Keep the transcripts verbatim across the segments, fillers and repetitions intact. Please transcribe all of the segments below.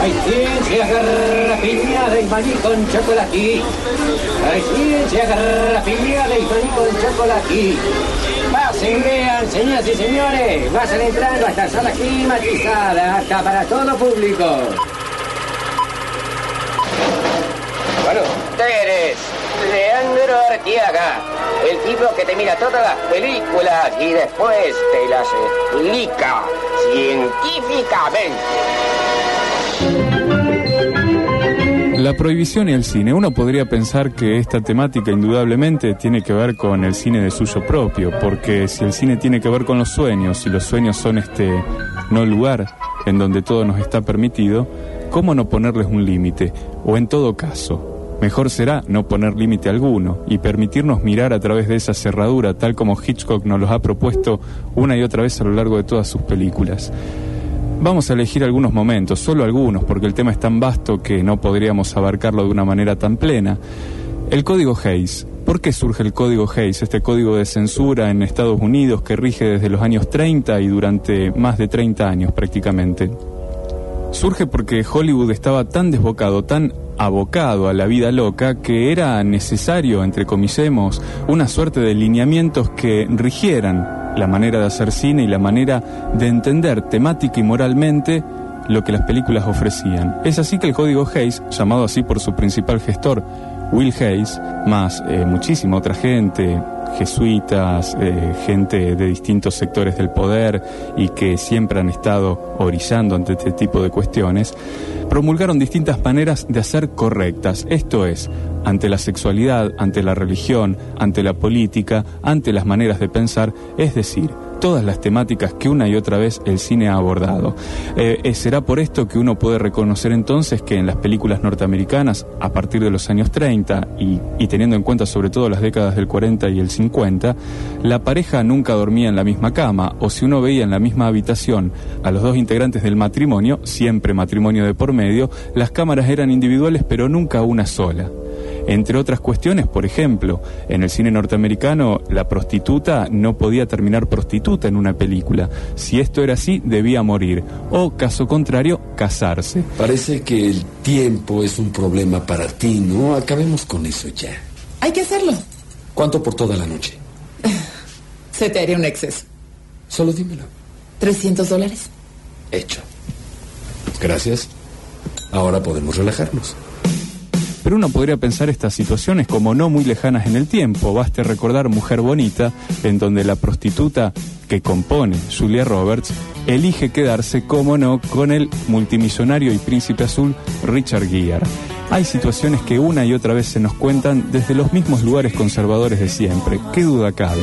Hay ciencia garrapiñada y maní con chocolate. Hay ciencia garrapiñada y maní con chocolate. Pasen, vean, señoras y señores. Vayan entrando a esta sala climatizada, apta para todo público. Bueno, ustedes, Leandro Arteaga, el tipo que te mira todas las películas y después te las explica científicamente. La prohibición y el cine. Uno podría pensar que esta temática indudablemente tiene que ver con el cine de suyo propio, porque si el cine tiene que ver con los sueños, y los sueños son este no lugar en donde todo nos está permitido, ¿cómo no ponerles un límite? O en todo caso, mejor será no poner límite alguno y permitirnos mirar a través de esa cerradura, tal como Hitchcock nos los ha propuesto una y otra vez a lo largo de todas sus películas. Vamos a elegir algunos momentos, solo algunos, porque el tema es tan vasto que no podríamos abarcarlo de una manera tan plena. El Código Hays. ¿Por qué surge el Código Hays, este código de censura en Estados Unidos que rige desde los años treinta y durante más de treinta años prácticamente? Surge porque Hollywood estaba tan desbocado, tan abocado a la vida loca, que era necesario, entrecomillemos, una suerte de lineamientos que rigieran la manera de hacer cine y la manera de entender temática y moralmente lo que las películas ofrecían. Es así que el Código Hays, llamado así por su principal gestor, Will Hays, más eh, muchísima otra gente, jesuitas, eh, gente de distintos sectores del poder y que siempre han estado orillando ante este tipo de cuestiones, promulgaron distintas maneras de hacer correctas, esto es, ante la sexualidad, ante la religión, ante la política, ante las maneras de pensar, es decir, todas las temáticas que una y otra vez el cine ha abordado. Eh, será por esto que uno puede reconocer entonces que en las películas norteamericanas, a partir de los años treinta y, y teniendo en cuenta sobre todo las décadas del cuarenta y el cincuenta, la pareja nunca dormía en la misma cama, o si uno veía en la misma habitación a los dos integrantes del matrimonio, siempre matrimonio de por medio, las cámaras eran individuales pero nunca una sola. Entre otras cuestiones, por ejemplo, en el cine norteamericano, la prostituta no podía terminar prostituta en una película. Si esto era así, debía morir. O, caso contrario, casarse. Parece que el tiempo es un problema para ti, ¿no? Acabemos con eso ya. Hay que hacerlo. ¿Cuánto por toda la noche? Se te haría un exceso. Solo dímelo. ¿trescientos dólares? Hecho. Gracias. Ahora podemos relajarnos. Pero uno podría pensar estas situaciones como no muy lejanas en el tiempo. Baste recordar Mujer Bonita, en donde la prostituta que compone Julia Roberts elige quedarse, como no, con el multimillonario y príncipe azul Richard Gere. Hay situaciones que una y otra vez se nos cuentan desde los mismos lugares conservadores de siempre. ¿Qué duda cabe?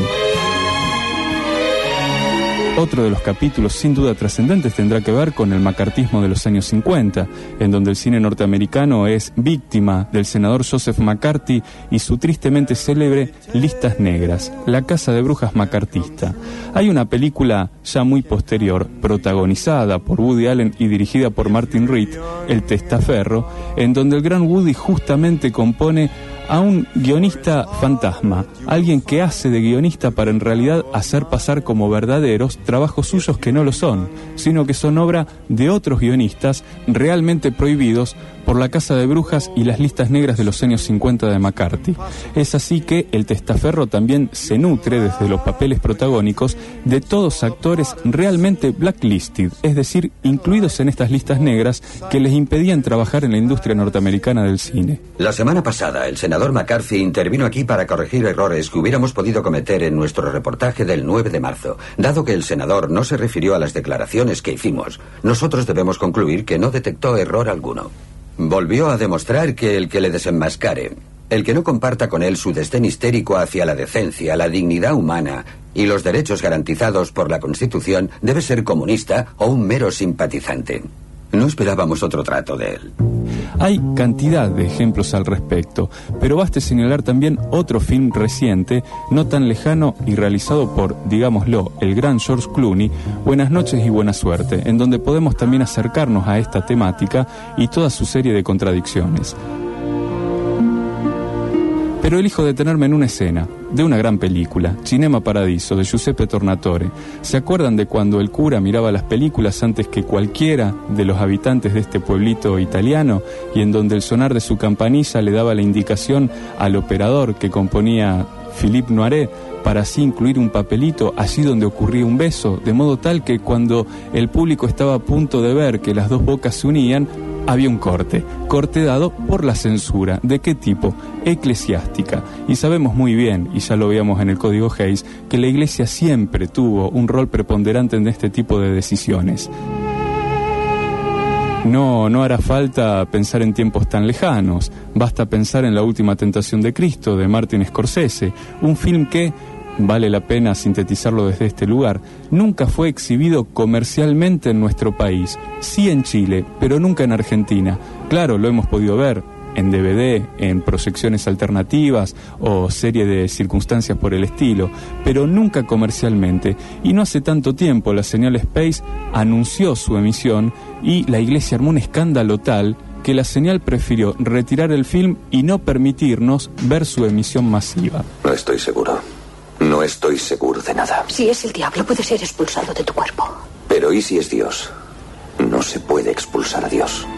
Otro de los capítulos sin duda trascendentes tendrá que ver con el macartismo de los años cincuenta, en donde el cine norteamericano es víctima del senador Joseph McCarthy y su tristemente célebre Listas Negras, la casa de brujas macartista. Hay una película ya muy posterior, protagonizada por Woody Allen y dirigida por Martin Ritt, El Testaferro, en donde el gran Woody justamente compone a un guionista fantasma, alguien que hace de guionista para en realidad hacer pasar como verdaderos trabajos suyos que no lo son, sino que son obra de otros guionistas realmente prohibidos por la Casa de Brujas y las Listas Negras de los años cincuenta de McCarthy. Es así que El Testaferro también se nutre desde los papeles protagónicos de todos actores realmente blacklisted, es decir, incluidos en estas listas negras que les impedían trabajar en la industria norteamericana del cine. La semana pasada, el senador McCarthy intervino aquí para corregir errores que hubiéramos podido cometer en nuestro reportaje del nueve de marzo. Dado que el senador no se refirió a las declaraciones que hicimos, nosotros debemos concluir que no detectó error alguno. Volvió a demostrar que el que le desenmascare, el que no comparta con él su desdén histérico hacia la decencia, la dignidad humana y los derechos garantizados por la Constitución, debe ser comunista o un mero simpatizante. No esperábamos otro trato de él. Hay cantidad de ejemplos al respecto, pero baste señalar también otro film reciente, no tan lejano y realizado por, digámoslo, el gran George Clooney, Buenas noches y buena suerte, en donde podemos también acercarnos a esta temática y toda su serie de contradicciones. Pero elijo detenerme en una escena de una gran película, Cinema Paradiso, de Giuseppe Tornatore. ¿Se acuerdan de cuando el cura miraba las películas antes que cualquiera de los habitantes de este pueblito italiano, y en donde el sonar de su campanilla le daba la indicación al operador que componía Philippe Noiret para así incluir un papelito allí donde ocurría un beso, de modo tal que cuando el público estaba a punto de ver que las dos bocas se unían, había un corte, corte dado por la censura. ¿De qué tipo? Eclesiástica. Y sabemos muy bien, y ya lo veíamos en el Código Hays, que la Iglesia siempre tuvo un rol preponderante en este tipo de decisiones. No, no hará falta pensar en tiempos tan lejanos, basta pensar en La Última Tentación de Cristo, de Martin Scorsese, un film que, vale la pena sintetizarlo desde este lugar, nunca fue exhibido comercialmente en nuestro país, sí en Chile, pero nunca en Argentina. Claro, lo hemos podido ver en D V D, en proyecciones alternativas o serie de circunstancias por el estilo, pero nunca comercialmente. Y no hace tanto tiempo la señal Space anunció su emisión y la Iglesia armó un escándalo tal que la señal prefirió retirar el film y no permitirnos ver su emisión masiva. No estoy seguro. No estoy seguro de nada. Si es el diablo, puede ser expulsado de tu cuerpo. Pero ¿y si es Dios? No se puede expulsar a Dios.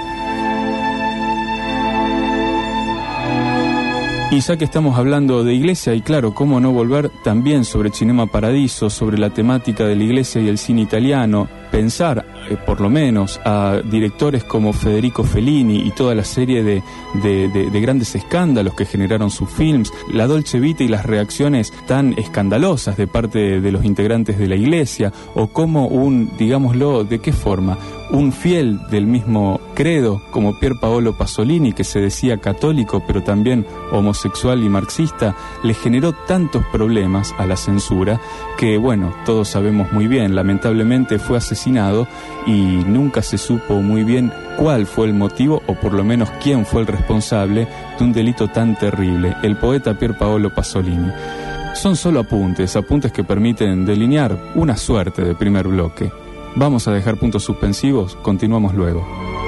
Y ya que estamos hablando de iglesia, y claro, cómo no volver también sobre Cinema Paradiso, sobre la temática de la iglesia y el cine italiano, pensar, eh, por lo menos, a directores como Federico Fellini y toda la serie de, de, de, de grandes escándalos que generaron sus films, la Dolce Vita y las reacciones tan escandalosas de parte de, de los integrantes de la iglesia, o como un, digámoslo, ¿de qué forma?, un fiel del mismo credo como Pier Paolo Pasolini, que se decía católico pero también homosexual y marxista, le generó tantos problemas a la censura que, bueno, todos sabemos muy bien, lamentablemente fue asesinado y nunca se supo muy bien cuál fue el motivo, o por lo menos quién fue el responsable de un delito tan terrible, el poeta Pier Paolo Pasolini. Son solo apuntes, apuntes que permiten delinear una suerte de primer bloque. Vamos a dejar puntos suspensivos, continuamos luego.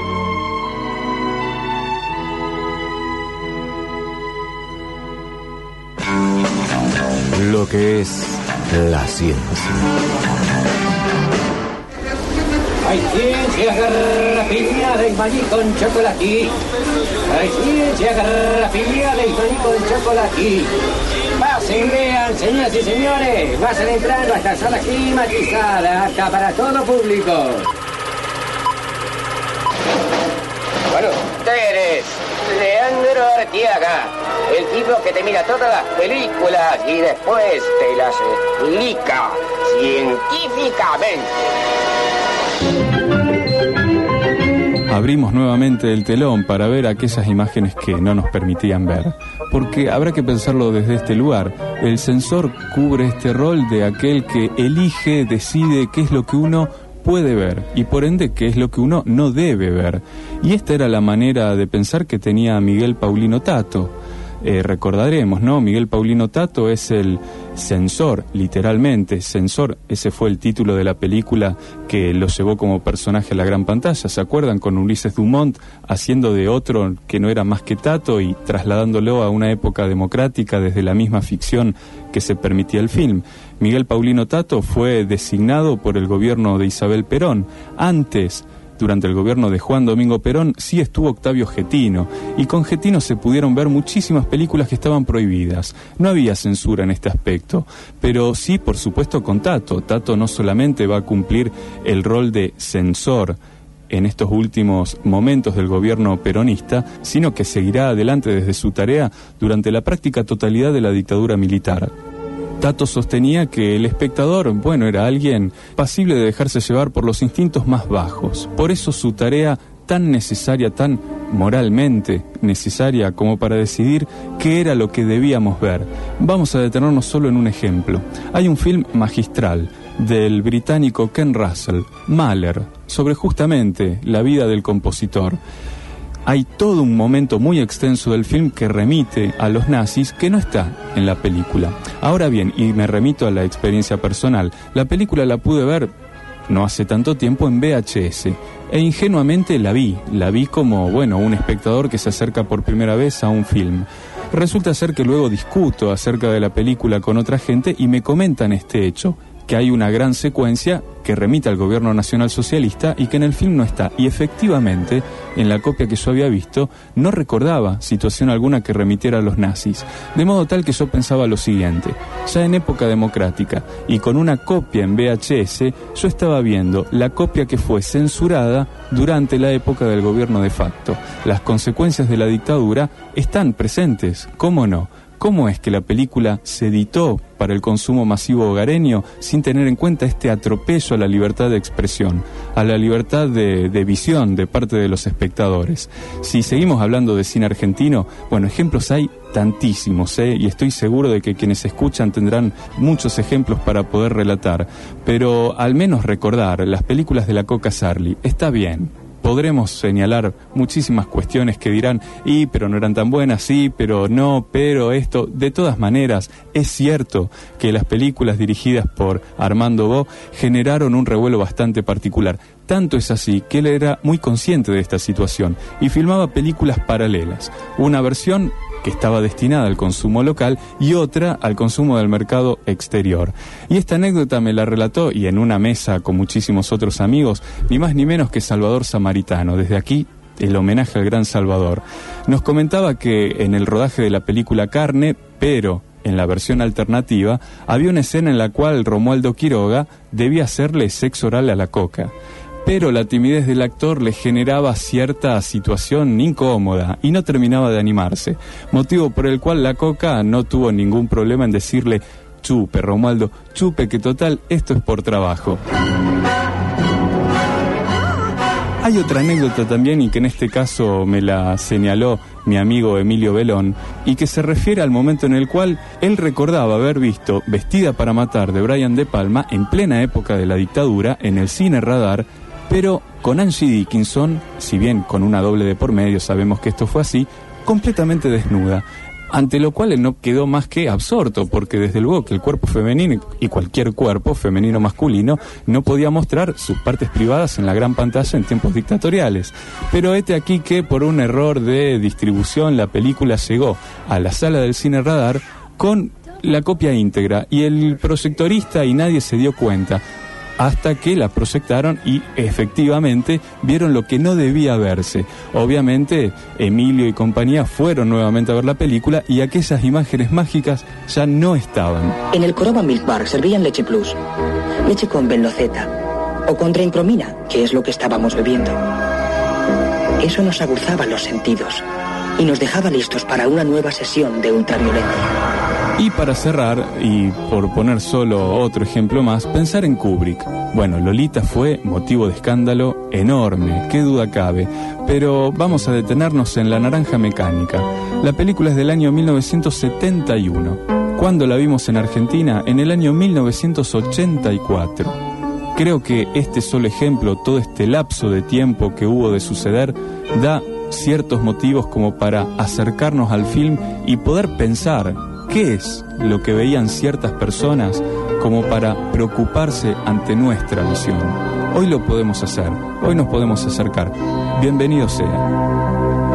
Lo que es la ciencia. Hay ciencia garrafina de maní con chocolate. Hay ciencia garrafina de maní con chocolate. Pasen, vean, señoras y señores, vayan entrando a esta sala climatizada, apta para todo público. Bueno, ustedes, Leandro Artiaga, el tipo que te mira todas las películas y después te las explica científicamente. Abrimos nuevamente el telón para ver aquellas imágenes que no nos permitían ver, porque habrá que pensarlo desde este lugar. El censor cubre este rol de aquel que elige, decide qué es lo que uno puede ver y por ende qué es lo que uno no debe ver. Y esta era la manera de pensar que tenía Miguel Paulino Tato. Eh, recordaremos, ¿no? Miguel Paulino Tato es el censor, literalmente, censor, ese fue el título de la película que lo llevó como personaje a la gran pantalla, ¿se acuerdan? Con Ulises Dumont haciendo de otro que no era más que Tato y trasladándolo a una época democrática desde la misma ficción que se permitía el film. Miguel Paulino Tato fue designado por el gobierno de Isabel Perón. Antes, durante el gobierno de Juan Domingo Perón, sí estuvo Octavio Getino, y con Getino se pudieron ver muchísimas películas que estaban prohibidas. No había censura en este aspecto, pero sí, por supuesto, con Tato. Tato no solamente va a cumplir el rol de censor en estos últimos momentos del gobierno peronista, sino que seguirá adelante desde su tarea durante la práctica totalidad de la dictadura militar. Tato sostenía que el espectador, bueno, era alguien pasible de dejarse llevar por los instintos más bajos. Por eso su tarea tan necesaria, tan moralmente necesaria como para decidir qué era lo que debíamos ver. Vamos a detenernos solo en un ejemplo. Hay un film magistral del británico Ken Russell, Mahler, sobre justamente la vida del compositor. Hay todo un momento muy extenso del film que remite a los nazis que no está en la película. Ahora bien, y me remito a la experiencia personal, la película la pude ver no hace tanto tiempo en V H S e ingenuamente la vi, la vi como, bueno, un espectador que se acerca por primera vez a un film. Resulta ser que luego discuto acerca de la película con otra gente y me comentan este hecho, que hay una gran secuencia que remite al gobierno nacional socialista y que en el film no está. Y efectivamente, en la copia que yo había visto, no recordaba situación alguna que remitiera a los nazis. De modo tal que yo pensaba lo siguiente: ya en época democrática y con una copia en V H S, yo estaba viendo la copia que fue censurada durante la época del gobierno de facto. Las consecuencias de la dictadura están presentes, ¿cómo no? ¿Cómo es que la película se editó para el consumo masivo hogareño sin tener en cuenta este atropello a la libertad de expresión, a la libertad de, de visión de parte de los espectadores? Si seguimos hablando de cine argentino, bueno, ejemplos hay tantísimos, ¿eh? Y estoy seguro de que quienes escuchan tendrán muchos ejemplos para poder relatar, pero al menos recordar las películas de la Coca Sarli está bien. Podremos señalar muchísimas cuestiones que dirán, y pero no eran tan buenas, sí, pero no, pero esto. De todas maneras, es cierto que las películas dirigidas por Armando Bo generaron un revuelo bastante particular. Tanto es así que él era muy consciente de esta situación y filmaba películas paralelas. Una versión que estaba destinada al consumo local y otra al consumo del mercado exterior. Y esta anécdota me la relató, y en una mesa con muchísimos otros amigos, ni más ni menos que Salvador Samaritano. Desde aquí, el homenaje al gran Salvador. Nos comentaba que en el rodaje de la película Carne, pero en la versión alternativa, había una escena en la cual Romualdo Quiroga debía hacerle sexo oral a la Coca. Pero la timidez del actor le generaba cierta situación incómoda y no terminaba de animarse, motivo por el cual la Coca no tuvo ningún problema en decirle: chupe, Romualdo, chupe, que total, esto es por trabajo. Hay otra anécdota también, y que en este caso me la señaló mi amigo Emilio Belón, y que se refiere al momento en el cual él recordaba haber visto Vestida para matar de Brian De Palma en plena época de la dictadura en el cine Radar, pero con Angie Dickinson, si bien con una doble de por medio, sabemos que esto fue así, completamente desnuda. Ante lo cual él no quedó más que absorto, porque desde luego que el cuerpo femenino y cualquier cuerpo, femenino o masculino, no podía mostrar sus partes privadas en la gran pantalla en tiempos dictatoriales. Pero este aquí que por un error de distribución la película llegó a la sala del cine Radar con la copia íntegra, y el proyectorista y nadie se dio cuenta, hasta que la proyectaron y efectivamente vieron lo que no debía verse. Obviamente Emilio y compañía fueron nuevamente a ver la película y aquellas imágenes mágicas ya no estaban. En el Coroba Milk Bar servían leche plus, leche con benloceta o con trencromina, que es lo que estábamos bebiendo. Eso nos aguzaba los sentidos y nos dejaba listos para una nueva sesión de ultravioleta. Y para cerrar, y por poner solo otro ejemplo más, pensar en Kubrick. Bueno, Lolita fue motivo de escándalo enorme, qué duda cabe, pero vamos a detenernos en La Naranja Mecánica. La película es del año mil novecientos setenta y uno. ¿Cuándo la vimos en Argentina? En el año mil novecientos ochenta y cuatro. Creo que este solo ejemplo, todo este lapso de tiempo que hubo de suceder, da ciertos motivos como para acercarnos al film y poder pensar qué es lo que veían ciertas personas como para preocuparse ante nuestra visión. Hoy lo podemos hacer, hoy nos podemos acercar. Bienvenido sea.